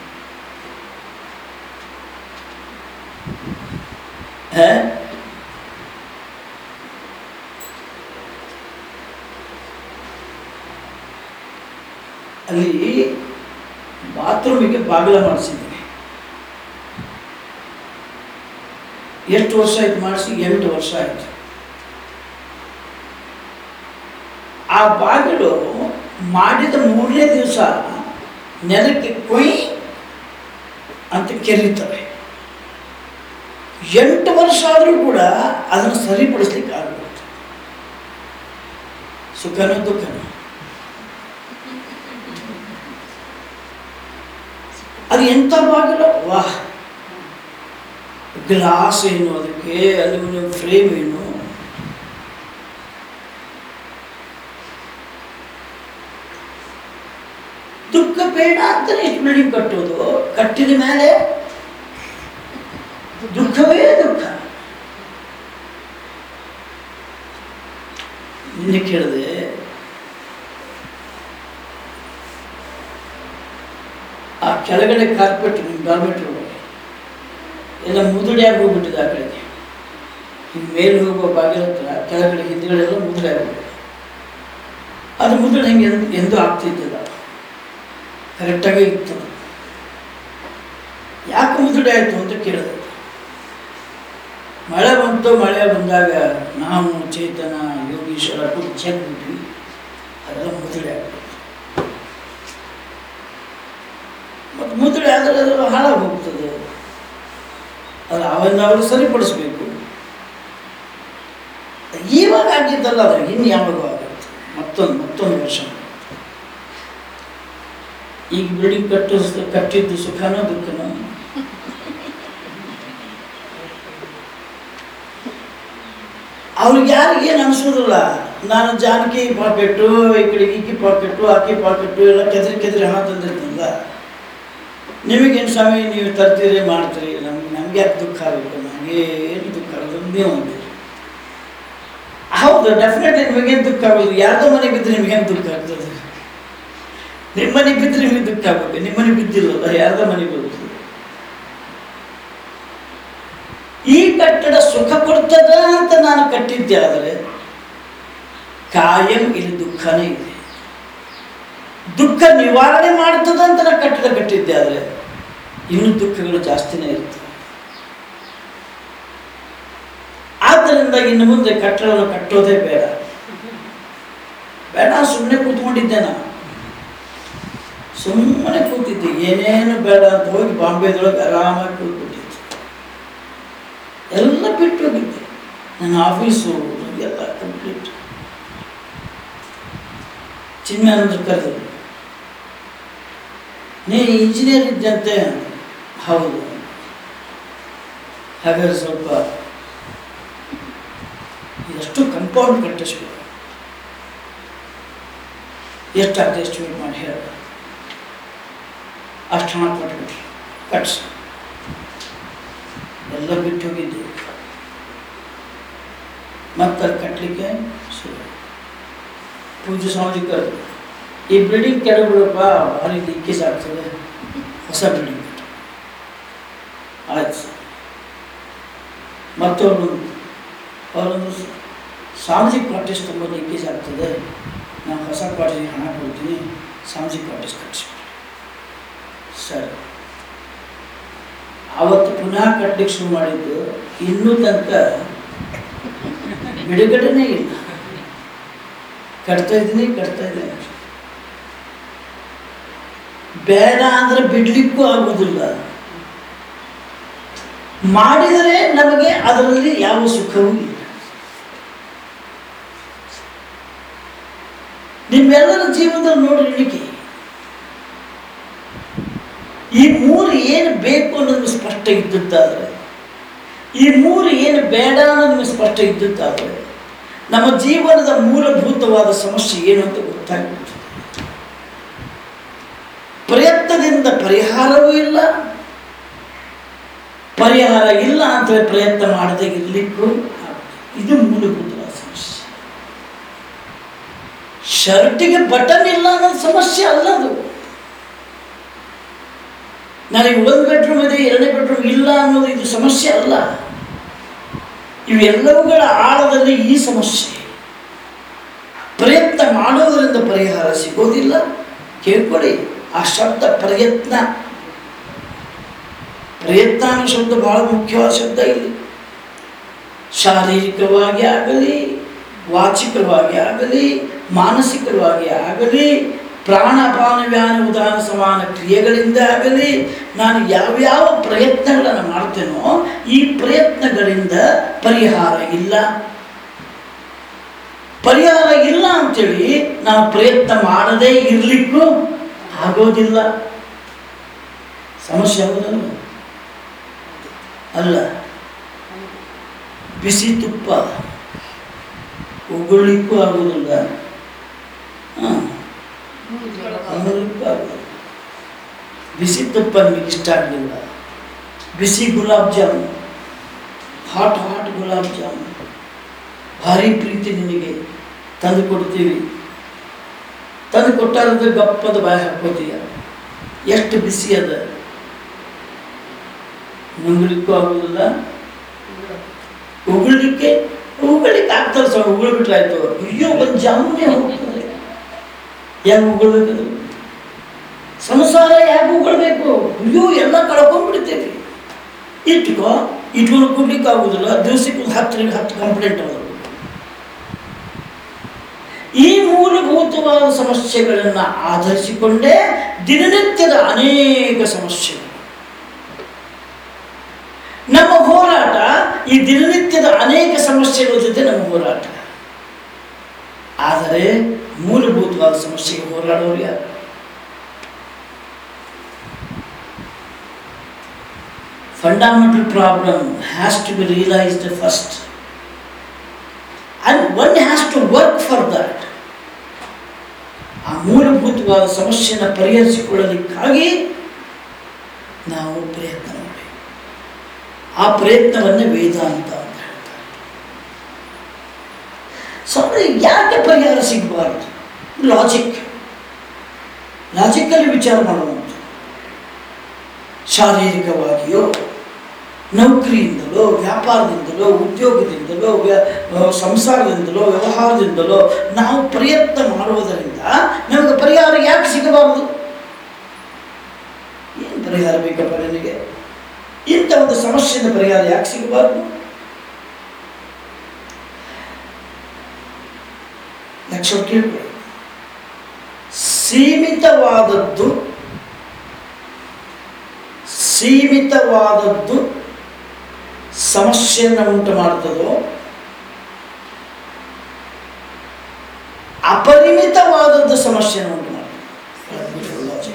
ಅಲ್ಲಿ ಬಾತ್ರೂಮಿಗೆ ಬಾಗಿಲ ಮಾಡಿಸಿದ್ದೀನಿ. ಎಷ್ಟು ವರ್ಷ ಆಯ್ತು ಮಾಡಿಸಿ? 8 ವರ್ಷ ಆಯ್ತು. ಆ ಬಾಗಿಲು ಮಾಡಿದ 3ನೇ ದಿವಸ ನೆಲಕ್ಕೆ ಕೊಯ್ ಅಂತ ಕೆರೀತವೆ. 8 ವರ್ಷ ಆದರೂ ಕೂಡ ಅದನ್ನು ಸರಿಪಡಿಸ್ಲಿಕ್ಕೆ ಆಗಬಹುದು. ಸುಖನೋ ದುಃಖನೋ ಅದು ಎಂಥ ಬಾಗಿಲು! ವಾಹ್, ಗ್ಲಾಸ್ ಏನು, ಅದಕ್ಕೆ ಅಲ್ಯೂಮಿನಿಯಂ ಫ್ರೇಮ್ ಏನು, ದುಃಖ ಬೇಡ ಅಂತಲೇ ಇಷ್ಟು ಬಿಲ್ಡಿಂಗ್ ಕಟ್ಟೋದು. ಕಟ್ಟಿದ ಮೇಲೆ ದುಃಖವೇ ದುಃಖ. ನಿನ್ನೆ ಕೇಳಿದೆ, ಕೆಳಗಡೆ ಕಾರ್ಪೆಟ್ ನಿಮ್ಮ ಗಾರ್ಮೆಂಟ್ ಎಲ್ಲ ಮುದುಡಿಯಾಗಿ ಹೋಗ್ಬಿಟ್ಟಿದೆ. ಆ ಕಡೆಗೆ ಹಿಂಗೆ ಮೇಲೆ ಹೋಗುವ ಬಾಗಿಲ ಹತ್ರ ಕೆಳಗಡೆ ಹಿಂದುಗಡೆಲ್ಲ ಮುದುಡೆ ಆಗೋಗಿದೆ. ಅದು ಮುದುಡೆ ಹೆಂಗೆ ಎಂದೂ ಆಗ್ತಿದ್ದಿಲ್ಲ, ಕರೆಕ್ಟಾಗೇ ಇತ್ತು. ಯಾಕೆ ಮುದುಡೆ ಆಯಿತು ಅಂತ ಕೇಳಿದೆ. ಮಳೆ ಬಂತು, ಮಳೆ ಬಂದಾಗ ನಾವು ಚೇತನ ಯೋಗೀಶ್ವರ ಚೆಕ್ಬಿಟ್ವಿ, ಅದೆಲ್ಲ ಮುದುಡೆ ಆಗ್ಬಿಟ್ಟು. ಮತ್ತು ಮುದುಡೆ ಆದರೆ ಅದು ಹಾಳಾಗಿ ಹೋಗ್ತದೆ. ಅದು ಅವನ್ನು ಅವರು ಸರಿಪಡಿಸ್ಬೇಕು. ಇವಾಗ ಆಗಿದ್ದಲ್ಲ, ಅದು ಇನ್ನು ಯಾವಾಗ ಆಗುತ್ತೆ, ಮತ್ತೊಂದು ವರ್ಷ. ಈಗ ಬಿಲ್ಡಿಂಗ್ ಕಟ್ಟಿದ್ದು ಸುಖನೋ ದುಃಖನೋ? ಅವ್ರಿಗೆ ಯಾರಿಗೇನು ಅನಿಸೋದಿಲ್ಲ. ನಾನು ಜಾನಕಿ ಪಾಕೆಟ್ಟು, ಈ ಕಡೆ ಈಕಿ ಪಾಕೆಟ್ಟು, ಆಕಿ ಪಾಕೆಟ್ಟು ಎಲ್ಲ ಕೆದರಿ ಹಣ ತಂದಿರ್ತಿಲ್ಲ. ನಿಮಗೇನು ಸ್ವಾಮಿ ನೀವು ತರ್ತೀರಿ ಮಾಡ್ತೀರಿ, ನಮ್ಗೆ ಯಾಕೆ ದುಃಖ ಆಗಬೇಕು? ನಮಗೇನು ದುಃಖ ಆಗೋದು ನೀವು ಅಂತೀರಿ. ಹೌದು, ಡೆಫಿನೆಟ್ಲಿ ನಿಮಗೇನು ದುಃಖ ಆಗೋದು? ಯಾರ್ದೋ ಮನೆ ಬಿದ್ದರೆ ನಿಮಗೇನು ದುಃಖ ಆಗ್ತದೆ? ನಿಮ್ಮ ಮನೆ ಬಿದ್ದರೆ ನಿಮಗೆ ದುಃಖ ಆಗಬೇಕು. ನಿಮ್ಮ ಮನೆ ಬಿದ್ದಿಲ್ಲಲ್ಲ, ಯಾರ್ದೋ ಮನೆ ಬರುತ್ತೆ. ಈ ಕಟ್ಟಡ ಸುಖ ಕೊಡ್ತದ ಅಂತ ನಾನು ಕಟ್ಟಿದ್ದೆ, ಆದರೆ ಕಾಯಂ ಇಲ್ಲಿ ದುಃಖನೇ ಇದೆ. ದುಃಖ ನಿವಾರಣೆ ಮಾಡ್ತದ ಅಂತ ನಾನು ಕಟ್ಟಡ ಕಟ್ಟಿದ್ದೆ, ಆದರೆ ಇನ್ನೂ ದುಃಖಗಳು ಜಾಸ್ತಿನೇ ಇರ್ತವೆ. ಆದ್ದರಿಂದ ಇನ್ನು ಮುಂದೆ ಕಟ್ಟಡವನ್ನು ಕಟ್ಟೋದೇ ಬೇಡ. ಸುಮ್ಮನೆ ಕೂತ್ಕೊಂಡಿದ್ದೆ. ನಾನು ಸುಮ್ಮನೆ ಕೂತಿದ್ದೆ, ಏನೇನು ಬೇಡ ಅಂತ ಹೋಗಿ ಬಾಂಬೆದೊಳಗೆ ಆರಾಮಾಗಿ ಕೂತ್ಬಿಟ್ಟಿದ್ದೆ. ಎಲ್ಲ ಬಿಟ್ಟು ಹೋಗಿದ್ದೆ. ನನ್ನ ಆಫೀಸು ಎಲ್ಲ ಕಂಪ್ಲೀಟ್. ಚಿನ್ಮಯಾನಂದರು ಕರೆದರು, ನೀ ಇಂಜಿನಿಯರ್ ಇದ್ದಂತೆ? ಹೌದು. ಹಾಗಾದ್ರೆ ಸ್ವಲ್ಪ ಇದಷ್ಟು ಕಂಪೌಂಡ್ ಕಟ್ಟಿಸ್ಬೇಕು, ಎಷ್ಟಾಗ್ತದೆ ಎಸ್ಟಿಮೇಟ್ ಮಾಡಿ ಹೇಳ. ಅಷ್ಟು ಹಣ ಕೊಟ್ಬಿಟ್ರು, ಕಟ್ಸಿ. ಎಲ್ಲ ಬಿಟ್ಟು ಹೋಗಿದ್ದೆ. ಮತ್ತೆ ಅಲ್ಲಿ ಕಟ್ಟಲಿಕ್ಕೆ ಶುರು. ಪೂಜೆ ಸ್ವಾಮೀಜಿ ಕರೆದು, ಈ ಬಿಲ್ಡಿಂಗ್ ಕೆಳಬಿಡಪ್ಪ, ಭಾರಿ ಲೀಕೇಜ್ ಆಗ್ತದೆ, ಹೊಸ ಬಿಲ್ಡಿಂಗ್ ಕಟ್ಟ. ಆಯ್ತು. ಅವರೊಂದು ಸ್ವಾಮೀಜಿ ಕ್ವಾರ್ಟರ್ಸ್ ತುಂಬ ಲೀಕೇಜ್ ಆಗ್ತದೆ, ನಾನು ಹೊಸ ಕ್ವಾರ್ಟರ್ಗೆ ಹಣ ಕೊಡ್ತೀನಿ, ಸ್ವಾಮೀಜಿ ಕ್ವಾರ್ಟರ್ಸ್ ಕಟ್ಟಿಸ್ಬಿಟ್ಟು. ಸರಿ. ಆವತ್ತು ಪುನಃ ಕಟ್ಟಲಿಕ್ಕೆ ಶುರು ಮಾಡಿದ್ದು, ಇನ್ನೂ ತನಕ ಬಿಡುಗಡೆನೇ ಇಲ್ಲ. ಕಟ್ತಾ ಇದ್ದೀನಿ. ಬೇಡ ಅಂದ್ರೆ ಬಿಡ್ಲಿಕ್ಕೂ ಆಗುವುದಿಲ್ಲ. ಮಾಡಿದರೆ ನಮಗೆ ಅದರಲ್ಲಿ ಯಾವ ಸುಖವೂ ಇಲ್ಲ. ನಿಮ್ಮೆಲ್ಲರ ಜೀವನದಲ್ಲಿ ನೋಡಿ ಇಳಿಕೆ, ಈ ಮೂರು ಏನು ಬೇಕು ಅನ್ನೋದು ಸ್ಪಷ್ಟ ಇದ್ದಿದ್ದಾದರೆ, ಈ ಮೂರು ಏನು ಬೇಡ ಅನ್ನೋದು ಸ್ಪಷ್ಟ ಇದ್ದಿದ್ದಾದರೆ, ನಮ್ಮ ಜೀವನದ ಮೂಲಭೂತವಾದ ಸಮಸ್ಯೆ ಏನು ಅಂತ ಗೊತ್ತಾಗ್ಬಿಡ್ತದೆ. ಪ್ರಯತ್ನದಿಂದ ಪರಿಹಾರವೂ ಇಲ್ಲ, ಪರಿಹಾರ ಇಲ್ಲ ಅಂತೇಳಿ ಪ್ರಯತ್ನ ಮಾಡದೆ ಇರಲಿಕ್ಕೂ. ಇದು ಮೂಲಭೂತವಾದ ಸಮಸ್ಯೆ. ಶರ್ಟಿಗೆ ಬಟನ್ ಇಲ್ಲ ಅನ್ನೋದು ಸಮಸ್ಯೆ ಅಲ್ಲ. ಅದು ನನಗೆ 1 ಬೆಡ್ರೂಮ್ ಇದೆ, 2ನೇ ಬೆಡ್ರೂಮ್ ಇಲ್ಲ ಅನ್ನೋದು ಇದು ಸಮಸ್ಯೆ ಅಲ್ಲ. ಇವೆಲ್ಲವುಗಳ ಆಳದಲ್ಲಿ ಈ ಸಮಸ್ಯೆ. ಪ್ರಯತ್ನ ಮಾಡೋದರಿಂದ ಪರಿಹಾರ ಸಿಗೋದಿಲ್ಲ. ಕೇಳ್ಕೊಳ್ಳಿ, ಆ ಶಬ್ದ ಪ್ರಯತ್ನ. ಪ್ರಯತ್ನ ಅನ್ನೋ ಶಬ್ದ ಬಹಳ ಮುಖ್ಯವಾದ ಶಬ್ದ. ಇಲ್ಲಿ ಶಾರೀರಿಕವಾಗಿ ಆಗಲಿ, ವಾಚಿಕವಾಗಿ ಆಗಲಿ, ಮಾನಸಿಕವಾಗಿ ಆಗಲಿ, ಪ್ರಾಣಾಪಾನ ವ್ಯಾನ ಉದಾನ ಸಮಾನ ಕ್ರಿಯೆಗಳಿಂದ ಆಗಲಿ, ನಾನು ಯಾವ್ಯಾವ ಪ್ರಯತ್ನಗಳನ್ನು ಮಾಡ್ತೇನೋ ಈ ಪ್ರಯತ್ನಗಳಿಂದ ಪರಿಹಾರ ಇಲ್ಲ. ಪರಿಹಾರ ಇಲ್ಲ ಅಂತೇಳಿ ನಾವು ಪ್ರಯತ್ನ ಮಾಡದೇ ಇರಲಿಕ್ಕೂ ಆಗೋದಿಲ್ಲ. ಸಮಸ್ಯೆ ಆಗೋದಲ್ಲ ಅಲ್ಲ. ಬಿಸಿ ತುಪ್ಪ ಉಗುಳಿಕ್ಕೂ ಆಗೋದಿಲ್ಲ, ಬಿಸಿ ತುಪ್ಪ ನಿಮಗೆ ಇಷ್ಟ ಆಗಲಿಲ್ಲ. ಬಿಸಿ ಗುಲಾಬ್ ಜಾಮೂನ್, ಹಾಟ್ ಗುಲಾಬ್ ಜಾಮೂನ್ ಭಾರಿ ಪ್ರೀತಿ ನಿನಗೆ, ತಂದು ಕೊಡ್ತೀವಿ. ತಂದು ಕೊಟ್ಟಾದ್ರೆ ಗಪ್ಪದ ಬಾಯಿ ಹಾಕೋತೀಯ. ಎಷ್ಟು ಬಿಸಿ ಅದ, ನುಂಗ್ಲಿಕ್ಕೂ ಆಗುದಿಲ್ಲ, ಉಗುಳ್ಲಿಕ್ಕೆ ಆಗ್ತದೆ. ಸರ್ ಉಗುಳ್ಬಿಟ್ರೆ ಆಯ್ತು, ಅಯ್ಯೋ ಒಂದು ಜಾಮೂನೇ ಹೋಗ್ತದೆ. ಯಾಕೆ ಉಗುಳ್ಬೇಕದು? ಸಂಸಾರ ಯಾಕೆ ಉಗುಳ್ಬೇಕು? ಅಯ್ಯೋ ಎಲ್ಲ ಕಳ್ಕೊಂಡ್ಬಿಡ್ತೇವೆ. ಇಟ್ಕೊಂಡು ಕುಡ್ಲಿಕ್ಕೆ ಆಗುದಿಲ್ಲ, ದಿವಸಕ್ಕೆ 10 ಕಂಪ್ಲೇಂಟ್ ಅವರು. ಈ ಮೂಲಭೂತವಾದ ಸಮಸ್ಯೆಗಳನ್ನು ಆಧರಿಸಿಕೊಂಡೇ ದಿನನಿತ್ಯದ ಅನೇಕ ಸಮಸ್ಯೆಗಳು. ನಮ್ಮ ಹೋರಾಟ ಈ ದಿನನಿತ್ಯದ ಅನೇಕ ಸಮಸ್ಯೆಗಳ ಜೊತೆ ನಮ್ಮ ಹೋರಾಟ. ಆದರೆ ಮೂಲಭೂತವಾದ ಸಮಸ್ಯೆಗೆ ಹೋರಾಡೋರು ಯಾರು? Fundamental problem has to be realized first, and one has to work for that. ಆ ಮೂಲಭೂತವಾದ ಸಮಸ್ಯೆಯನ್ನು ಪರಿಹರಿಸಿಕೊಳ್ಳಲಿಕ್ಕಾಗಿ ನಾವು ಪ್ರಯತ್ನ ಮಾಡಬೇಕು. ಆ ಪ್ರಯತ್ನವನ್ನೇ ವೇದಾಂತ ಅಂತ ಹೇಳ್ತಾರೆ. ಸೊ ಯಾಕೆ ಪರಿಹಾರ ಸಿಗಬಾರ್ದು? ಲಾಜಿಕಲ್ಲಿ ವಿಚಾರ ಮಾಡುವಂಥ, ಶಾರೀರಿಕವಾಗಿಯೋ, ನೌಕರಿಯಿಂದಲೋ, ವ್ಯಾಪಾರದಿಂದಲೋ, ಉದ್ಯೋಗದಿಂದಲೋ, ಸಂಸಾರದಿಂದಲೋ, ವ್ಯವಹಾರದಿಂದಲೋ ನಾವು ಪ್ರಯತ್ನ ಮಾಡುವುದರಿಂದ ನಮಗೆ ಪರಿಹಾರ ಯಾಕೆ ಸಿಗಬಾರದು? ಏನು ಪರಿಹಾರ ಬೇಕಪ್ಪ ನನಗೆ? ಇಂಥ ಒಂದು ಸಮಸ್ಯೆಯಿಂದ ಪರಿಹಾರ ಯಾಕೆ ಸಿಗಬಾರದು? ಲಕ್ಷ ಕೇಳ್ಕೊಳ್ಳಿ. ಸೀಮಿತವಾದದ್ದು ಸಮಸ್ಯೆಯನ್ನು ಉಂಟು ಮಾಡ್ತದೋ, ಅಪರಿಮಿತವಾದದ್ದು ಸಮಸ್ಯೆಯನ್ನು ಉಂಟು ಮಾಡ್ತದೆ.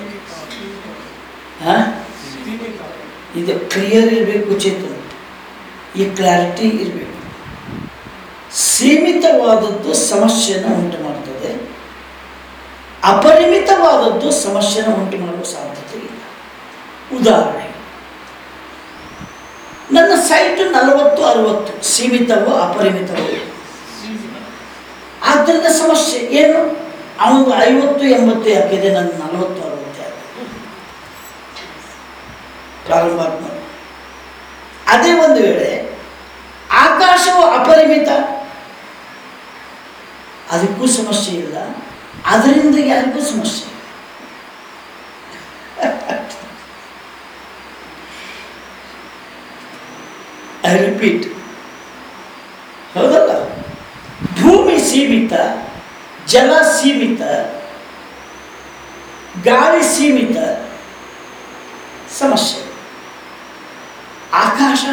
ಇದು ಕ್ಲಿಯರ್ ಇರಬೇಕು ಚೇತನ, ಈ ಕ್ಲಾರಿಟಿ ಇರಬೇಕು. ಸೀಮಿತವಾದದ್ದು ಸಮಸ್ಯೆಯನ್ನು ಉಂಟು ಮಾಡ್ತದೆ, ಅಪರಿಮಿತವಾದದ್ದು ಸಮಸ್ಯೆಯನ್ನು ಉಂಟು ಮಾಡುವ ಸಾಧ್ಯತೆ ಇಲ್ಲ. ಉದಾಹರಣೆ, ನನ್ನ ಸೈಟ್ 40-60 ಸೀಮಿತವೋ ಅಪರಿಮಿತವೋ, ಆದ್ದರಿಂದ ಸಮಸ್ಯೆ ಏನು? ಅವನು 50-80 ಹಾಕಿದೆ, ನನ್ನ 40-60 ಹಾಕಿದೆ, ಪ್ರಾರಂಭ ಆಗ್ತದೆ. ಅದೇ ಒಂದು ವೇಳೆ ಆಕಾಶವು ಅಪರಿಮಿತ, ಅದಕ್ಕೂ ಸಮಸ್ಯೆ ಇಲ್ಲ, ಅದರಿಂದ ಯಾರಿಗೂ ಸಮಸ್ಯೆ. ಐ ರಿಪೀಟ್, ಹೌದಲ್ಲ? ಭೂಮಿ ಸೀಮಿತ, ಜಲ ಸೀಮಿತ, ಗಾಳಿ ಸೀಮಿತ, ಸಮಸ್ಯೆ. ಆಕಾಶ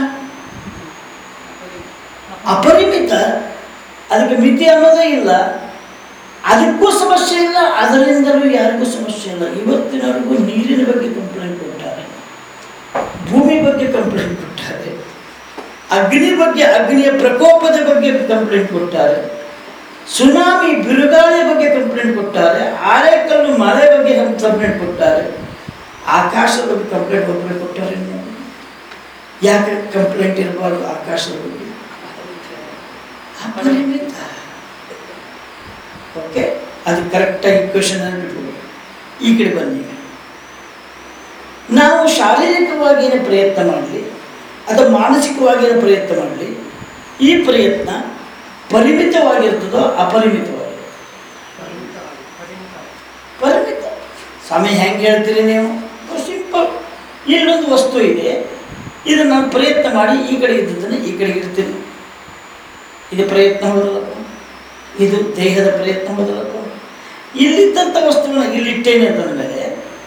ಅಪರಿಮಿತ, ಅದಕ್ಕೆ ಮಿತಿ ಅನ್ನೋದೇ ಇಲ್ಲ, ಅದಕ್ಕೂ ಸಮಸ್ಯೆ ಇಲ್ಲ, ಅದರಿಂದಲೂ ಯಾರಿಗೂ ಸಮಸ್ಯೆ ಇಲ್ಲ. ಇವತ್ತಿನವರೆಗೂ ನೀರಿನ ಬಗ್ಗೆ ಕಂಪ್ಲೇಂಟ್ ಕೊಟ್ಟಾರೆ, ಭೂಮಿ ಬಗ್ಗೆ ಕಂಪ್ಲೇಂಟ್ ಕೊಟ್ಟಾರೆ, ಅಗ್ನಿಯ ಪ್ರಕೋಪದ ಬಗ್ಗೆ ಕಂಪ್ಲೇಂಟ್ ಕೊಟ್ಟಾರೆ, ಸುನಾಮಿ ಬಿರುಗಾಳಿ ಬಗ್ಗೆ ಕಂಪ್ಲೇಂಟ್ ಕೊಟ್ಟಾರೆ, ಆರೆಕಲ್ಲು ಮಳೆ ಬಗ್ಗೆ ಕಂಪ್ಲೇಂಟ್ ಕೊಟ್ಟಾರೆ, ಆಕಾಶದ ಬಗ್ಗೆ ಕಂಪ್ಲೇಂಟ್ ಒಬ್ಬರೇ ಕೊಟ್ಟಾರೆ. ಯಾಕೆ ಕಂಪ್ಲೇಂಟ್ ಇರಬಾರ್ದು ಆಕಾಶದ ಬಗ್ಗೆ? ಅಪರಿಮಿತ. ಓಕೆ, ಅದು ಕರೆಕ್ಟಾಗಿ ಇಕ್ವೇಷನ್ ಬಿಟ್ಬಿಡು. ಈ ಕಡೆ ಬನ್ನಿ, ನಾವು ಶಾರೀರಿಕವಾಗಿಯೇ ಪ್ರಯತ್ನ ಮಾಡಲಿ ಅಥವಾ ಮಾನಸಿಕವಾಗಿಯೇ ಪ್ರಯತ್ನ ಮಾಡಲಿ, ಈ ಪ್ರಯತ್ನ ಪರಿಮಿತವಾಗಿರ್ತದೋ ಅಪರಿಮಿತವಾಗಿರ್ತದೆ? ಪರಿಮಿತ. ಸ್ವಾಮಿ ಹೆಂಗೆ ಹೇಳ್ತೀರಿ ನೀವು? ಸಿಂಪಲ್. ಇಲ್ಲೊಂದು ವಸ್ತು ಇದೆ, ಇದು ನಾನು ಪ್ರಯತ್ನ ಮಾಡಿ ಈ ಕಡೆ ಇದ್ದದನ್ನು ಈ ಕಡೆಗೆ ಇಡ್ತೀನಿ. ಇದು ಪ್ರಯತ್ನ ಹೋದಲ್ಲಪ್ಪ, ಇದು ದೇಹದ ಪ್ರಯತ್ನ ಹೋದಲ್ಲಪ್ಪ. ಇಲ್ಲಿದ್ದಂಥ ವಸ್ತುವನ್ನು ಇಲ್ಲಿಟ್ಟೇನೆ ಅಂತಂದರೆ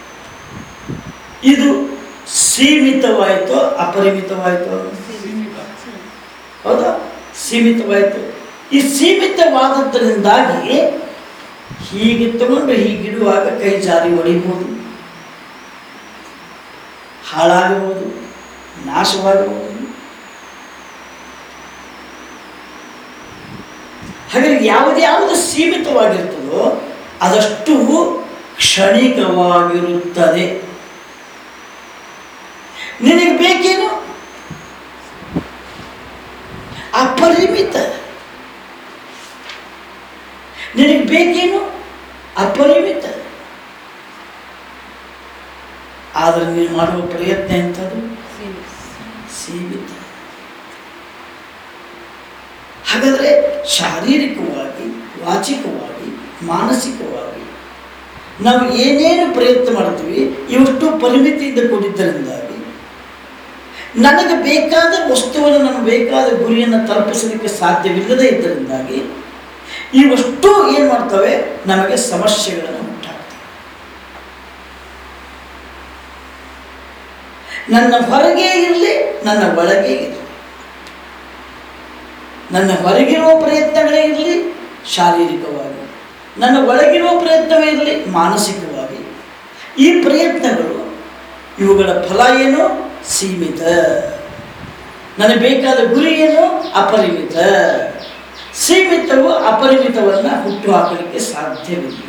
ಇದು ಸೀಮಿತವಾಯಿತು ಅಪರಿಮಿತವಾಯಿತು? ಹೌದಾ? ಸೀಮಿತವಾಯಿತು. ಈ ಸೀಮಿತವಾದದ್ದರಿಂದಾಗಿ ಹೀಗೆ ತಗೊಂಡು ಹೀಗಿಡುವಾಗ ಕೈ ಜಾರಿ ಹೊಡಿಬೋದು, ಹಾಳಾಗಬಹುದು, ನಾಶವಾಗಬಹುದು. ಹಾಗಾಗಿ ಯಾವುದ್ಯಾವುದು ಸೀಮಿತವಾಗಿರ್ತದೋ ಅದಷ್ಟು ಕ್ಷಣಿಕವಾಗಿರುತ್ತದೆ. ನಿನಗೆ ಬೇಕೇನು? ಅಪರಿಮಿತ. ನಿನಗೆ ಬೇಕೇನು? ಅಪರಿಮಿತ. ಆದರೆ ನೀನು ಮಾಡುವ ಪ್ರಯತ್ನ ಎಂಥದ್ದು? ಸೀಮಿತ. ಹಾಗಾದರೆ ಶಾರೀರಿಕವಾಗಿ, ವಾಚಿಕವಾಗಿ, ಮಾನಸಿಕವಾಗಿ ನಾವು ಏನೇನು ಪ್ರಯತ್ನ ಮಾಡ್ತೀವಿ ಇವಷ್ಟು ಪರಿಮಿತಿಯಿಂದ ಕೂಡಿದ್ದರಿಂದಾಗಿ ನನಗೆ ಬೇಕಾದ ವಸ್ತುವನ್ನು, ನಮಗೆ ಬೇಕಾದ ಗುರಿಯನ್ನು ತಲುಪಿಸಲಿಕ್ಕೆ ಸಾಧ್ಯವಿಲ್ಲದೇ ಇದ್ದರಿಂದಾಗಿ ಇವಷ್ಟು ಏನು ಮಾಡ್ತವೆ? ನಮಗೆ ಸಮಸ್ಯೆಗಳನ್ನು ಉಂಟಾಗ್ತವೆ. ನನ್ನ ಹೊರಗೆ ಇರಲಿ, ನನ್ನ ಒಳಗೆ ಇರಲಿ, ನನ್ನ ಹೊರಗಿರುವ ಪ್ರಯತ್ನಗಳೇ ಇರಲಿ ಶಾರೀರಿಕವಾಗಿ, ನನ್ನ ಒಳಗಿರುವ ಪ್ರಯತ್ನವೇ ಇರಲಿ ಮಾನಸಿಕವಾಗಿ, ಈ ಪ್ರಯತ್ನಗಳು ಇವುಗಳ ಫಲ ಏನು? ಸೀಮಿತ. ನನಗೆ ಬೇಕಾದ ಗುರಿ ಏನು? ಅಪರಿಮಿತ. ಸೀಮಿತವು ಅಪರಿಮಿತವನ್ನು ಹುಟ್ಟುಹಾಕಲಿಕ್ಕೆ ಸಾಧ್ಯವಿಲ್ಲ.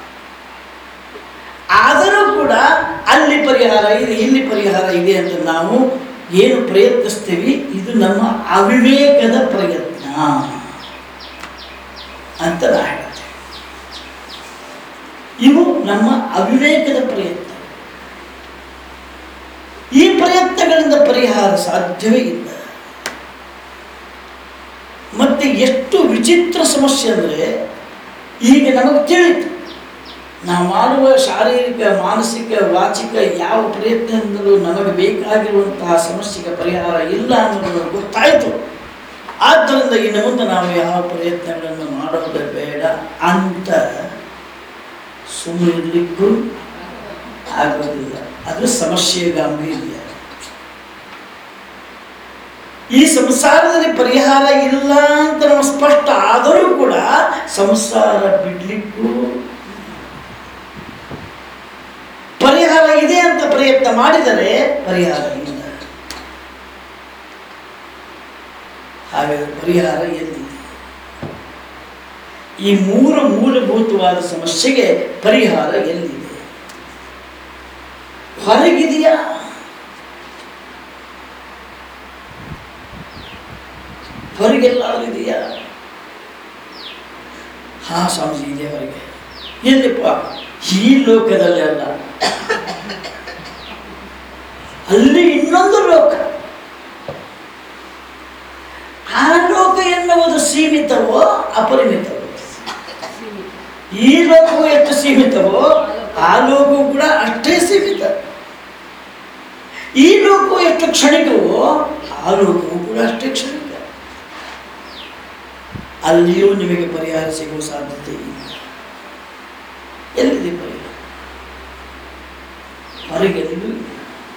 ಆದರೂ ಕೂಡ ಅಲ್ಲಿ ಪರಿಹಾರ ಇದೆ, ಇಲ್ಲಿ ಪರಿಹಾರ ಇದೆ ಅಂತ ನಾವು ಏನು ಪ್ರಯತ್ನಿಸ್ತೀವಿ ಇದು ನಮ್ಮ ಅವಿವೇಕದ ಪ್ರಯತ್ನ ಅಂತ ನಾ ಹೇಳ್ತೇನೆ. ಇವು ನಮ್ಮ ಅವಿವೇಕದ ಪ್ರಯತ್ನ. ಈ ಪ್ರಯತ್ನಗಳಿಂದ ಪರಿಹಾರ ಸಾಧ್ಯವೇ ಇಲ್ಲ. ಮತ್ತೆ ಎಷ್ಟು ವಿಚಿತ್ರ ಸಮಸ್ಯೆ ಅಂದರೆ, ಈಗ ನಮಗೆ ತಿಳಿತು ನಾವು ಮಾಡುವ ಶಾರೀರಿಕ, ಮಾನಸಿಕ, ವಾಚಿಕ ಯಾವ ಪ್ರಯತ್ನದಿಂದಲೂ ನಮಗೆ ಬೇಕಾಗಿರುವಂತಹ ಸಮಸ್ಯೆಗೆ ಪರಿಹಾರ ಇಲ್ಲ ಅನ್ನೋದು ಗೊತ್ತಾಯಿತು. ಆದ್ದರಿಂದ ಇನ್ನು ಮುಂದೆ ನಾವು ಯಾವ ಪ್ರಯತ್ನಗಳನ್ನು ಮಾಡೋದು ಬೇಡ ಅಂತ ಸುಮ್ಮನಿರಲಿಕ್ಕೂ ಆಗೋದಿಲ್ಲ. ಅದು ಸಮಸ್ಯೆಯ ಗಾಂಭೀರ್ಯ. ಈ ಸಂಸಾರದಲ್ಲಿ ಪರಿಹಾರ ಇಲ್ಲ ಅಂತ ನಾವು ಸ್ಪಷ್ಟ ಆದರೂ ಕೂಡ ಸಂಸಾರ ಬಿಡ್ಲಿಕ್ಕೂ, ಪರಿಹಾರ ಇದೆ ಅಂತ ಪ್ರಯತ್ನ ಮಾಡಿದರೆ ಪರಿಹಾರ ಇಲ್ಲ. ಹಾಗಾದರೆ ಪರಿಹಾರ ಎಲ್ಲಿದೆ? ಈ ಮೂರು ಮೂಲಭೂತವಾದ ಸಮಸ್ಯೆಗೆ ಪರಿಹಾರ ಎಲ್ಲಿದೆ? ಹೊರಗಿದೆಯಾ? ಹೊರಗೆಲ್ಲಾದ್ರೂ ಇದೆಯಾ? ಹಾ ಸ್ವಾಮೀಜಿ ಇದೆ ಹೊರಗೆ. ಎಲ್ಲಿಪ್ಪ? ಈ ಲೋಕದಲ್ಲಿ ಅಲ್ಲ, ಅಲ್ಲಿ ಇನ್ನೊಂದು ಲೋಕ. ಆ ಲೋಕ ಎನ್ನುವುದು ಸೀಮಿತವೋ ಅಪರಿಮಿತವೋ? ಈ ಲೋಕವು ಎಷ್ಟು ಸೀಮಿತವೋ ಆ ಲೋಕವು ಕೂಡ ಅಷ್ಟೇ ಸೀಮಿತ. ಈ ಲೋಕವು ಎಷ್ಟು ಕ್ಷಣಿಕವೋ ಆ ಲೋಕವು ಕೂಡ ಅಷ್ಟೇ ಕ್ಷಣಿಕ. ಅಲ್ಲಿಯೂ ನಿಮಗೆ ಪರಿಹಾರ ಸಿಗುವ ಸಾಧ್ಯತೆ ಇಲ್ಲ. ಎಲ್ಲಿದೆ ಪರಿಹಾರ? ಹೊರಗೆಲ್ಲೂ ಇಲ್ಲ.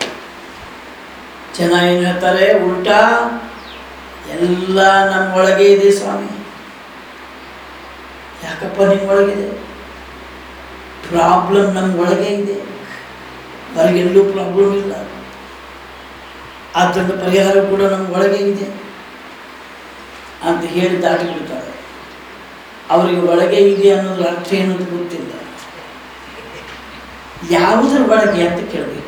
ಜನ ಏನು ಹೇಳ್ತಾರೆ? ಉಲ್ಟಾ ಎಲ್ಲ ನಮ್ಮೊಳಗೆ ಇದೆ ಸ್ವಾಮಿ. ಯಾಕಪ್ಪ ನಿಮ್ಮೊಳಗಿದೆ? ಪ್ರಾಬ್ಲಮ್ ನಮ್ಮೊಳಗೆ ಇದೆ, ಹೊರಗೆಲ್ಲೂ ಪ್ರಾಬ್ಲಮ್ ಇಲ್ಲ. ಆದ್ದರಿಂದ ಪರಿಹಾರ ಕೂಡ ನಮ್ಮ ಒಳಗೆ ಇದೆ ಅಂತ ಹೇಳಿ ದಾಟಿ ಬಿಡ್ತಾರೆ. ಅವರಿಗೆ ಒಳಗೆ ಇದೆ ಅನ್ನೋದ್ರ ಅರ್ಥ ಏನಂತ ಗೊತ್ತಿಲ್ಲ. ಯಾವುದ್ರ ಒಳಗೆ ಅಂತ ಕೇಳಬೇಕು.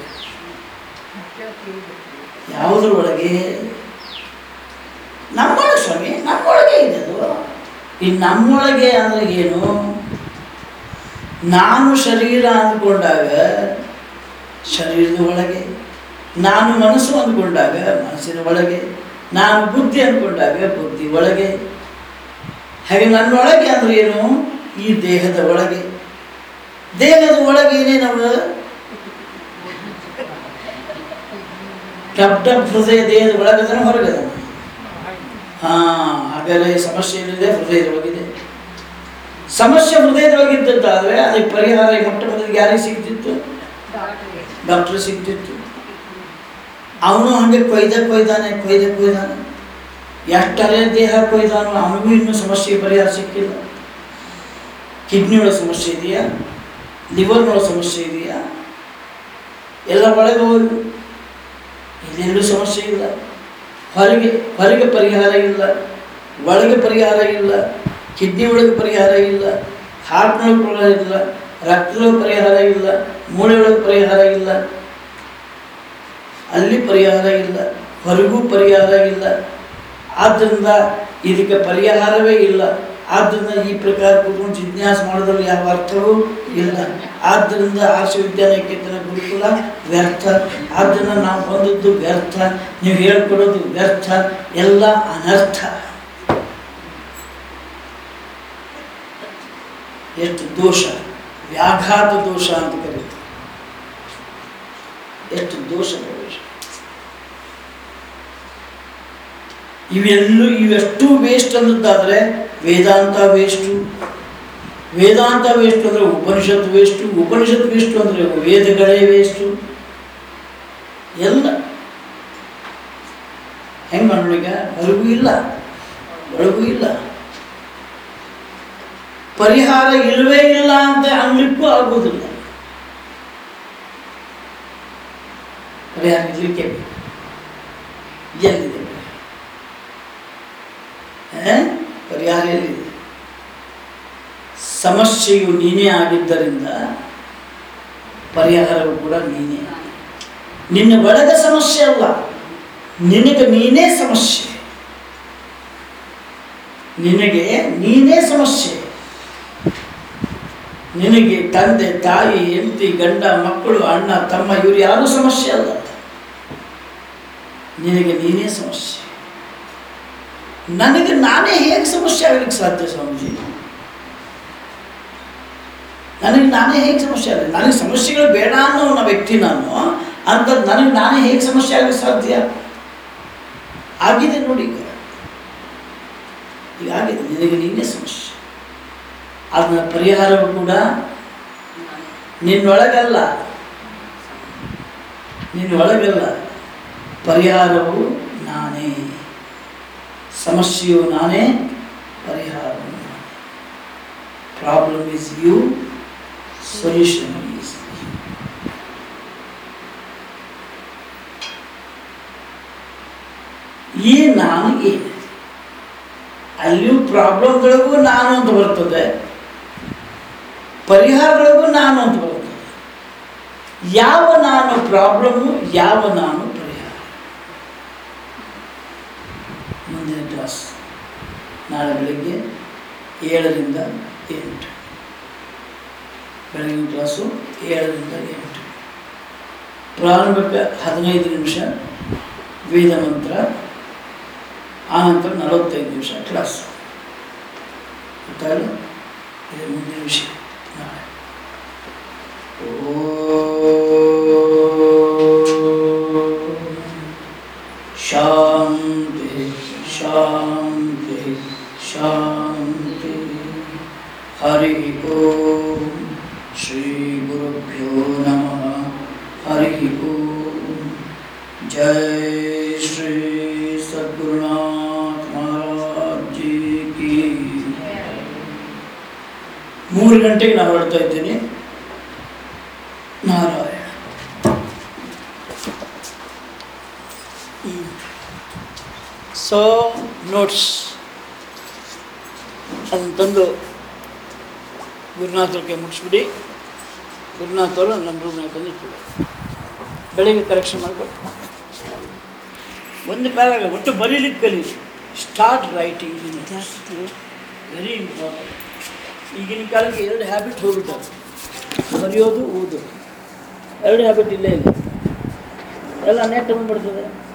ಯಾವುದ್ರ ಒಳಗೆ? ನಮ್ಮೊಳಗೆ ಸ್ವಾಮಿ, ನಮ್ಮೊಳಗೆ ಇದೆ ಅದು. ಈ ನಮ್ಮೊಳಗೆ ಅಂದರೆ ಏನು? ನಾನು ಶರೀರ ಅಂದ್ಕೊಂಡಾಗ ಶರೀರದ ಒಳಗೆ, ನಾನು ಮನಸ್ಸು ಅಂದ್ಕೊಂಡಾಗ ಮನಸ್ಸಿನ ಒಳಗೆ, ನಾನು ಬುದ್ಧಿ ಅಂದ್ಕೊಂಡಾಗ ಬುದ್ಧಿ ಒಳಗೆ. ಹಾಗೆ ನನ್ನೊಳಗೆ ಅಂದರೆ ಏನು? ಈ ದೇಹದ ಒಳಗೆ. ದೇಹದ ಒಳಗೆ ಏನೇನವ? ಟಪ್ ಟಪ್ ಹೃದಯ ದೇಹದ ಒಳಗದನ ಹೊರಗದನ. ಹಾಗಾದರೆ ಸಮಸ್ಯೆ ಏನಿದೆ? ಹೃದಯದೊಳಗಿದೆ. ಸಮಸ್ಯೆ ಹೃದಯದೊಳಗಿದ್ದದ್ದಾದರೆ ಅದಕ್ಕೆ ಪರಿಹಾರ ಮೊಟ್ಟ ಮೊದಲಿಗೆ ಯಾರಿಗೆ ಸಿಗ್ತಿತ್ತು? ಡಾಕ್ಟರ್ ಸಿಗ್ತಿತ್ತು. ಅವನು ಹಾಗೆ ಕೊಯ್ದಾನೆ. ಎಷ್ಟರೇ ದೇಹ ಕೊಯ್ದಾನು, ಅವನಿಗೂ ಇನ್ನೂ ಸಮಸ್ಯೆ ಪರಿಹಾರ ಸಿಕ್ಕಿಲ್ಲ. ಕಿಡ್ನಿಯೊಳಗೆ ಸಮಸ್ಯೆ ಇದೆಯಾ? ಲಿವರ್ನೊಳಗೆ ಸಮಸ್ಯೆ ಇದೆಯಾ? ಎಲ್ಲ ಒಳಗೆ ಹೋಗಿ ಇಲ್ಲೆಲ್ಲೂ ಸಮಸ್ಯೆ ಇಲ್ಲ. ಹೊರಗೆ ಪರಿಹಾರ ಇಲ್ಲ, ಒಳಗೆ ಪರಿಹಾರ ಇಲ್ಲ, ಕಿಡ್ನಿ ಒಳಗೆ ಪರಿಹಾರ ಇಲ್ಲ, ಹಾರ್ಟ್ನೊಳಗೆ ಪರಿಹಾರ ಇಲ್ಲ, ರಕ್ತದೊಳಗೆ ಪರಿಹಾರ ಇಲ್ಲ, ಮೂಳೆ ಒಳಗೆ ಪರಿಹಾರ ಇಲ್ಲ, ಅಲ್ಲಿ ಪರಿಹಾರ ಇಲ್ಲ, ಹೊರಗೂ ಪರಿಹಾರ ಇಲ್ಲ. ಆದ್ದರಿಂದ ಇದಕ್ಕೆ ಪರಿಹಾರವೇ ಇಲ್ಲ. ಆದ್ದರಿಂದ ಈ ಪ್ರಕಾರ ಕೂತ್ಕೊಂಡು ಜಿಜ್ಞಾಸೆ ಮಾಡೋದ್ರಲ್ಲಿ ಯಾವ ಅರ್ಥವೂ ಇಲ್ಲ. ಆದ್ದರಿಂದ ಆರ್ಷ ವಿದ್ಯಾನಿಕೇತನ ಗುರುಕುಲ ವ್ಯರ್ಥ. ಆದ್ದರಿಂದ ನಾವು ಬಂದದ್ದು ವ್ಯರ್ಥ, ನೀವು ಹೇಳ್ಕೊಡೋದು ವ್ಯರ್ಥ, ಎಲ್ಲ ಅನರ್ಥ. ಎಷ್ಟು ದೋಷ, ವ್ಯಾಘಾತ ದೋಷ ಅಂತ ಕರೀತಾರೆ. ಎಷ್ಟು ದೋಷ ಪ್ರವೇಶ. ಇವೆಷ್ಟು ವೇಸ್ಟ್ ಅಂದದ್ದಾದರೆ ವೇದಾಂತ ವೇಸ್ಟು, ವೇದಾಂತ ವೇಸ್ಟು ಅಂದರೆ ಉಪನಿಷತ್ ವೇಸ್ಟು, ಉಪನಿಷತ್ ವೇಸ್ಟು ಅಂದರೆ ವೇದಗಳೇ ವೇಸ್ಟು. ಎಲ್ಲ ಹೆಂಗೆ ಮಾಡೋಣ? ಹೊರಗೂ ಇಲ್ಲ ಒಳಗೂ ಇಲ್ಲ, ಪರಿಹಾರ ಇಲ್ಲವೇ ಇಲ್ಲ ಅಂತ ಅನ್ಲಿಕ್ಕೂ ಆಗೋದಿಲ್ಲ. ಪರಿಹಾರ ಇರಲಿಕ್ಕೆ ಬೇಕು. ಎಲ್ಲಿದೆ ಪರಿಹಾರ? ಎಲ್ಲಿದೆ? ಸಮಸ್ಯೆಯು ನೀನೇ ಆಗಿದ್ದರಿಂದ ಪರಿಹಾರವು ಕೂಡ ನೀನೇ. ನಿನ್ನ ಒಳಗ ಸಮಸ್ಯೆ ಅಲ್ಲ, ನಿನಗೆ ನೀನೇ ಸಮಸ್ಯೆ. ನಿನಗೆ ನೀನೇ ಸಮಸ್ಯೆ. ನಿನಗೆ ತಂದೆ ತಾಯಿ ಹೆಂಡತಿ ಗಂಡ ಮಕ್ಕಳು ಅಣ್ಣ ತಮ್ಮ ಇವರು ಯಾರೂ ಸಮಸ್ಯೆ ಅಲ್ಲ, ನಿನಗೆ ನೀನೇ ಸಮಸ್ಯೆ. ನನಗೆ ನಾನೇ ಹೇಗೆ ಸಮಸ್ಯೆ ಆಗಲಿಕ್ಕೆ ಸಾಧ್ಯ ಸ್ವಾಮೀಜಿ? ನನಗೆ ನಾನೇ ಹೇಗೆ ಸಮಸ್ಯೆ ಆಗಲಿ? ನನಗೆ ಸಮಸ್ಯೆಗಳು ಬೇಡ ಅನ್ನೋ ವ್ಯಕ್ತಿ ನಾನು ಅಂತ ನನಗೆ ನಾನೇ ಹೇಗೆ ಸಮಸ್ಯೆ ಆಗಲಿಕ್ಕೆ ಸಾಧ್ಯ? ಆಗಿದೆ ನೋಡಿ, ಈಗ ಆಗಿದೆ. ನಿನಗೆ ನೀನೇ ಸಮಸ್ಯೆ. ಅದನ್ನ ಪರಿಹಾರವು ಕೂಡ ನಿನ್ನೊಳಗಲ್ಲ, ನಿನ್ನೊಳಗಲ್ಲ. ಪರಿಹಾರವು ನಾನೇ, ಸಮಸ್ಯೆಯು ನಾನೇ, ಪರಿಹಾರ ನಾನೇ. Problem is you, solution is you. ಈ ನಾನು ಏನು? ಅಲ್ಲಿಯೂ ಪ್ರಾಬ್ಲಮ್ಗಳಿಗೂ ನಾನು ಅಂತ ಬರ್ತದೆ, ಪರಿಹಾರಗಳಿಗೂ ನಾನು ಅಂತ ಬರ್ತದೆ. ಯಾವ ನಾನು ಪ್ರಾಬ್ಲಮ್ಮು, ಯಾವ ನಾನು ಪರಿಹಾರ? ಮುಂದಿನ ಕ್ಲಾಸ್ ನಾಳೆ ಬೆಳಗ್ಗೆ 7ರಿಂದ 8. ಬೆಳಗಿನ ಕ್ಲಾಸು 7ರಿಂದ 8. ಪ್ರಾರಂಭಕ್ಕೆ 15 ನಿಮಿಷ ವೇದ ಮಂತ್ರ, ಆನಂತರ 45 ನಿಮಿಷ ಕ್ಲಾಸ್. ಗೊತ್ತಾಗಲ್ಲ? ಇದು ಮುಂದಿನ ವಿಷಯ ನಾಳೆ. ಶಾಂತಿ ಶಾಂತಿ ಶಾಂತಿ. ಹರಿ ಓಂ. ಶ್ರೀ ಗುರುಭ್ಯೋ ನಮಃ. ಹರಿ ಓಂ. ಜೈ ಶ್ರೀ ಸದ್ಗುರುನಾಥ ಮಹಾರಾಜ್ ಜಿ ಕಿ. 3 ಗಂಟೆಗೆ ನಾನು ಹೊರಡ್ತಾ ಇದ್ದೀನಿ. ನಾರಾಯಣ. ಸೊ ನೋಟ್ಸ್ ಅದನ್ನು ತಂದು ಗುರುನಾಥರಿಗೆ ಮುಗಿಸ್ಬಿಡಿ. ಗುರುನಾಥರು ನಮ್ಮ ರೂಮ್ನಾಗ ತಂದು ಇಟ್ಬಿಡಿ. ಬೆಳಿಗ್ಗೆ ಕರೆಕ್ಷನ್ ಮಾಡಿಕೊಟ್ಟು ಒಂದು ಪ್ಯಾರಾಗ ಒಟ್ಟು ಬರೀಲಿಕ್ಕೆ ಕಲಿ. Start writing, very important. ಈಗಿನ ಕಾಲಕ್ಕೆ 2 ಹ್ಯಾಬಿಟ್ ಹೋಗ್ಬಿಟ್ಟಾರೆ, ಬರೆಯೋದು ಓದೋದು. 2 ಹ್ಯಾಬಿಟ್ ಇಲ್ಲೇ ಇಲ್ಲ, ಎಲ್ಲ ನೆಟ್ ಬಂದ್ಬಿಡ್ತದೆ.